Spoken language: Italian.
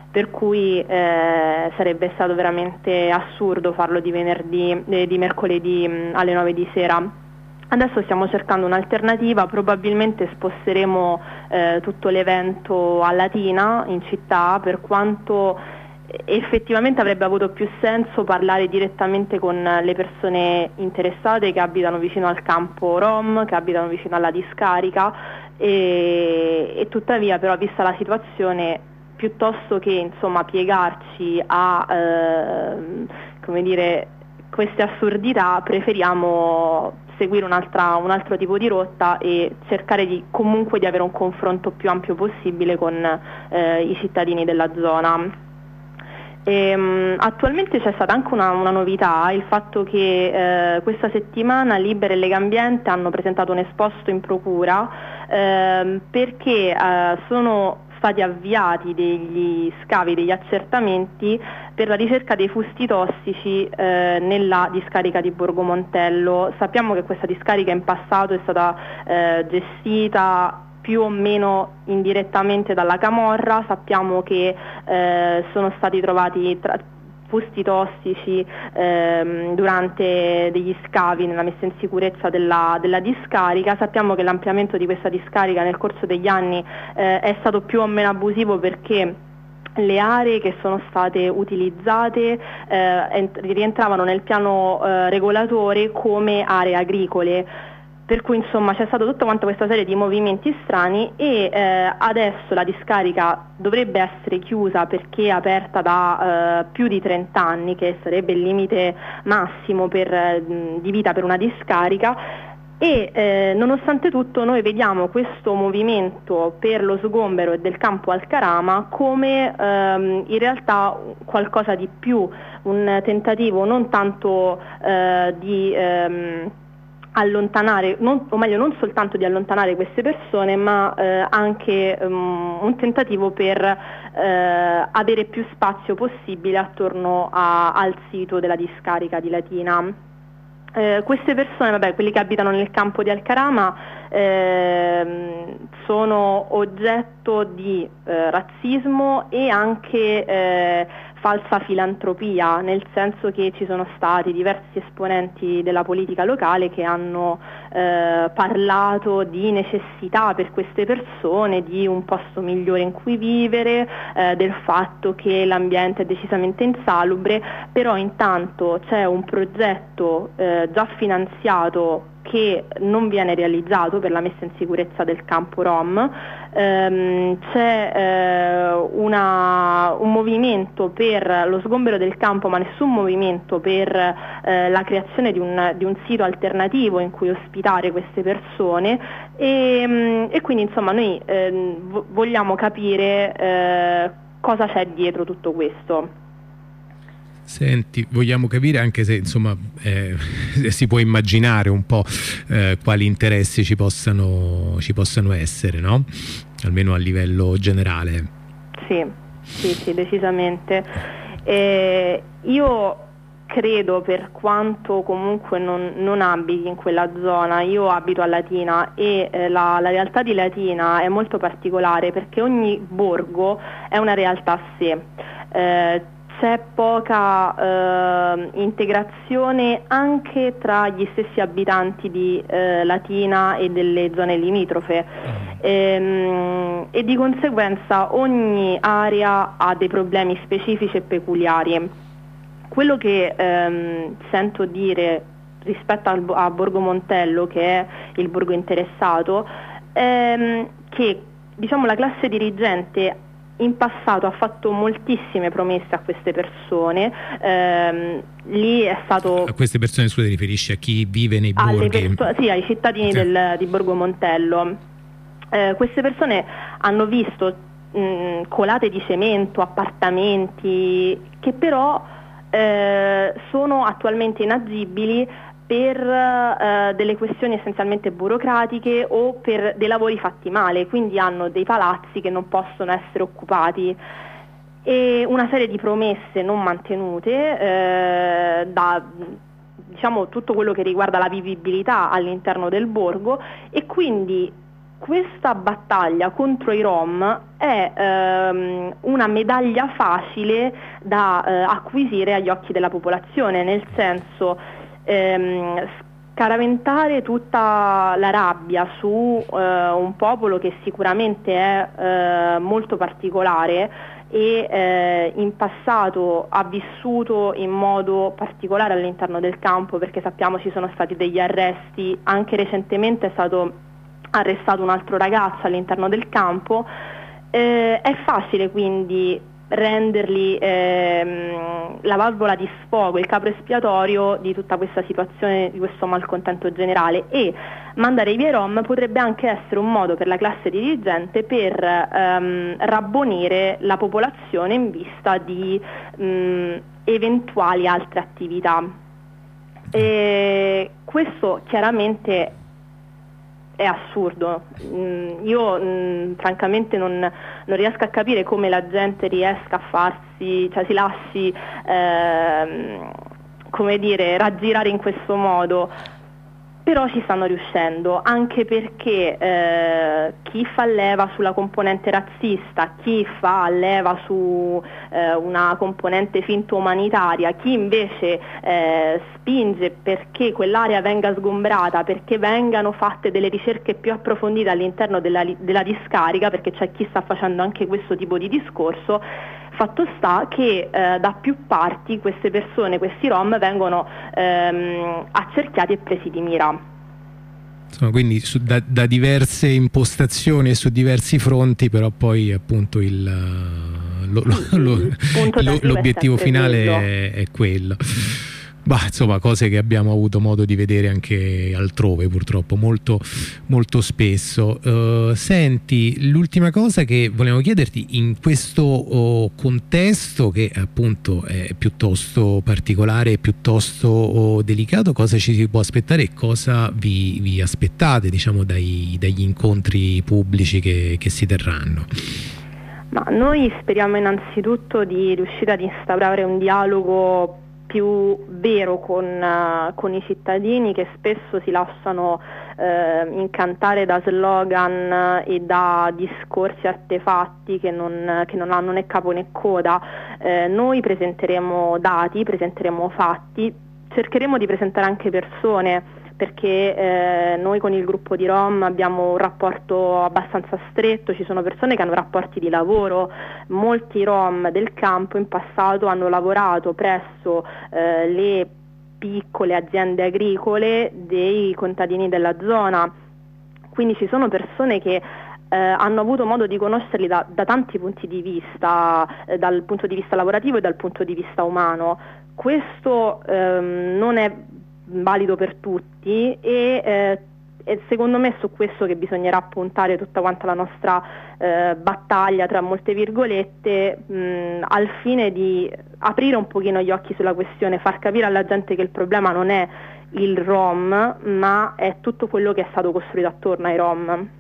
per cui sarebbe stato veramente assurdo farlo di mercoledì alle 9 di sera. Adesso stiamo cercando un'alternativa, probabilmente sposteremo tutto l'evento a Latina in città, per quanto effettivamente avrebbe avuto più senso parlare direttamente con le persone interessate che abitano vicino al campo Rom, che abitano vicino alla discarica, e tuttavia però, vista la situazione, piuttosto che insomma piegarci a come dire, queste assurdità, preferiamo seguire un altro tipo di rotta e cercare comunque di avere un confronto più ampio possibile con i cittadini della zona. Attualmente c'è stata anche una novità, il fatto che questa settimana Libera e Legambiente hanno presentato un esposto in procura perché sono stati avviati degli scavi, degli accertamenti per la ricerca dei fusti tossici nella discarica di Borgo Montello. Sappiamo che questa discarica in passato è stata gestita più o meno indirettamente dalla camorra, sappiamo che sono stati trovati fusti tossici durante degli scavi nella messa in sicurezza della discarica. Sappiamo che l'ampliamento di questa discarica nel corso degli anni è stato più o meno abusivo, perché le aree che sono state utilizzate rientravano nel piano regolatore come aree agricole. Per cui insomma c'è stata tutta quanta questa serie di movimenti strani e adesso la discarica dovrebbe essere chiusa perché è aperta da più di 30 anni, che sarebbe il limite massimo di vita per una discarica, e nonostante tutto noi vediamo questo movimento per lo sgombero del campo Alcarama come in realtà qualcosa di più, un tentativo non tanto di allontanare, o meglio non soltanto di allontanare queste persone, ma anche un tentativo per avere più spazio possibile attorno al sito della discarica di Latina. Queste persone, quelli che abitano nel campo di Alcarama, sono oggetto di razzismo e anche falsa filantropia, nel senso che ci sono stati diversi esponenti della politica locale che hanno parlato di necessità per queste persone di un posto migliore in cui vivere, del fatto che l'ambiente è decisamente insalubre, però intanto c'è un progetto già finanziato che non viene realizzato per la messa in sicurezza del campo Rom. C'è un movimento per lo sgombero del campo, ma nessun movimento per la creazione di un sito alternativo in cui ospitare queste persone, e quindi insomma noi vogliamo capire cosa c'è dietro tutto questo. Senti, vogliamo capire, anche se insomma si può immaginare un po' quali interessi ci possano essere, no? Almeno a livello generale. Sì, decisamente. Io credo, per quanto comunque non abiti in quella zona, io abito a Latina e la realtà di Latina è molto particolare perché ogni borgo è una realtà a sé. C'è poca integrazione anche tra gli stessi abitanti di Latina e delle zone limitrofe, e di conseguenza ogni area ha dei problemi specifici e peculiari. Quello che sento dire rispetto a Borgo Montello, che è il borgo interessato, è che diciamo la classe dirigente in passato ha fatto moltissime promesse a queste persone, lì è stato... A queste persone, scusa, ti riferisci a chi vive nei borghi? Sì, ai cittadini di Borgo Montello. Queste persone hanno visto colate di cemento, appartamenti che però sono attualmente inagibili per delle questioni essenzialmente burocratiche o per dei lavori fatti male, quindi hanno dei palazzi che non possono essere occupati, e una serie di promesse non mantenute da diciamo tutto quello che riguarda la vivibilità all'interno del borgo, e quindi questa battaglia contro i Rom è una medaglia facile da acquisire agli occhi della popolazione, nel senso scaraventare tutta la rabbia su un popolo che sicuramente è molto particolare e in passato ha vissuto in modo particolare all'interno del campo, perché sappiamo ci sono stati degli arresti, anche recentemente è stato arrestato un altro ragazzo all'interno del campo. È facile quindi renderli la valvola di sfogo, il capro espiatorio di tutta questa situazione, di questo malcontento generale, e mandare via i Rom potrebbe anche essere un modo per la classe dirigente per rabbonire la popolazione in vista di eventuali altre attività. Questo chiaramente è assurdo. Io francamente non riesco a capire come la gente riesca a farsi, cioè si lasci come dire, raggirare in questo modo. Però ci stanno riuscendo, anche perché chi fa leva sulla componente razzista, chi fa leva su una componente finto umanitaria, chi invece spinge perché quell'area venga sgombrata, perché vengano fatte delle ricerche più approfondite all'interno della discarica, perché c'è chi sta facendo anche questo tipo di discorso. Fatto sta che da più parti queste persone, questi Rom, vengono accerchiati e presi di mira. Insomma, quindi da diverse impostazioni e su diversi fronti, però poi appunto l'obiettivo finale è quello. Bah, insomma, cose che abbiamo avuto modo di vedere anche altrove, purtroppo, molto, molto spesso. Senti, l'ultima cosa che volevamo chiederti, in questo contesto che appunto è piuttosto particolare e piuttosto delicato, cosa ci si può aspettare e cosa vi aspettate, diciamo, dagli incontri pubblici che si terranno? Ma noi speriamo innanzitutto di riuscire ad instaurare un dialogo più vero con i cittadini, che spesso si lasciano incantare da slogan e da discorsi artefatti che non hanno né capo né coda. Noi presenteremo dati, presenteremo fatti, cercheremo di presentare anche persone, perché noi con il gruppo di Rom abbiamo un rapporto abbastanza stretto, ci sono persone che hanno rapporti di lavoro, molti Rom del campo in passato hanno lavorato presso le piccole aziende agricole dei contadini della zona, quindi ci sono persone che hanno avuto modo di conoscerli da tanti punti di vista, dal punto di vista lavorativo e dal punto di vista umano. Questo non è valido per tutti e secondo me è su questo che bisognerà puntare tutta quanta la nostra battaglia, tra molte virgolette, al fine di aprire un pochino gli occhi sulla questione, far capire alla gente che il problema non è il Rom, ma è tutto quello che è stato costruito attorno ai Rom.